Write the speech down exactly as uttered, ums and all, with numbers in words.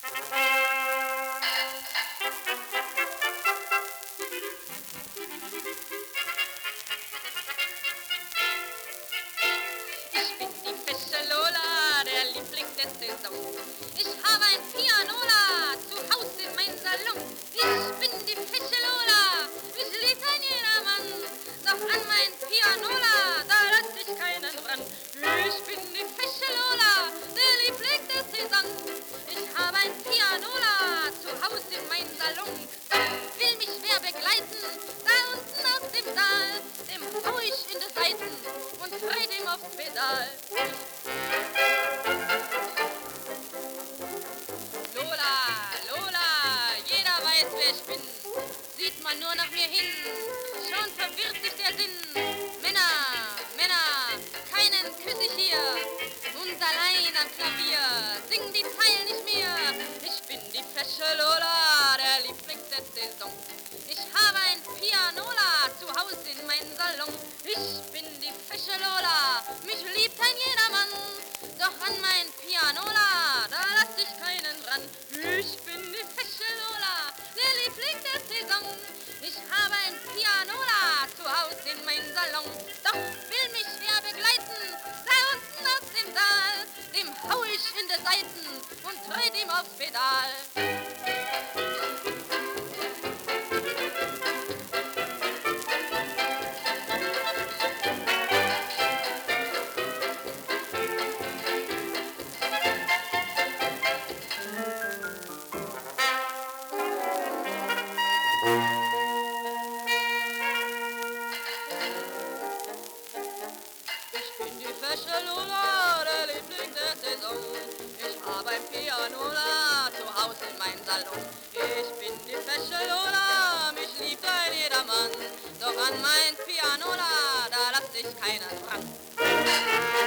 Ich bin die fesche Lola, der Liebling der Saison. Ich habe ein Pianola zu Haus in mein Salon. Ich bin die fesche Lola, mich liebt ein jedermann. Doch an mein Pianola, da lass ich keinen ran. Ich bin die fesche Lola, der Liebling der Saison. Ich habe ein Pianola zu Haus in mein Salon. Doch will mich wer begleiten, da unten aus dem Saal, dem hau ich in die Seiten und treit ihm aufs Pedal. Lola, Lola, jeder weiß, wer ich bin. Sieht man nur nach mir hin, schon verwirrt sich der Sinn. Männer, Männer, keinen küss ich hier. Und allein am Klavier sing die Zeilen nicht mehr. Ich bin die fesche Lola, der Liebling der Saison. Ich habe ein Pianola zu Haus in mein Salon. Ich bin die fesche Lola, mich liebt ein jedermann. Doch an mein Pianola, da lass ich keinen ran. Ich bin die fesche Lola, der Liebling der Saison. Ich habe ein Pianola zu Haus in mein Salon. Doch will mich wer begleiten, da unten aus dem Saal, dem hau ich in die Seiten und treit ihm aufs Pedal. Ich bin die fesche Lola, der Liebling der Saison. Ich habe ein Pianola zu Haus in mein Salon. Ich bin die fesche Lola, mich liebt ein jedermann. Doch an mein Pianola, da lass ich keinen ran.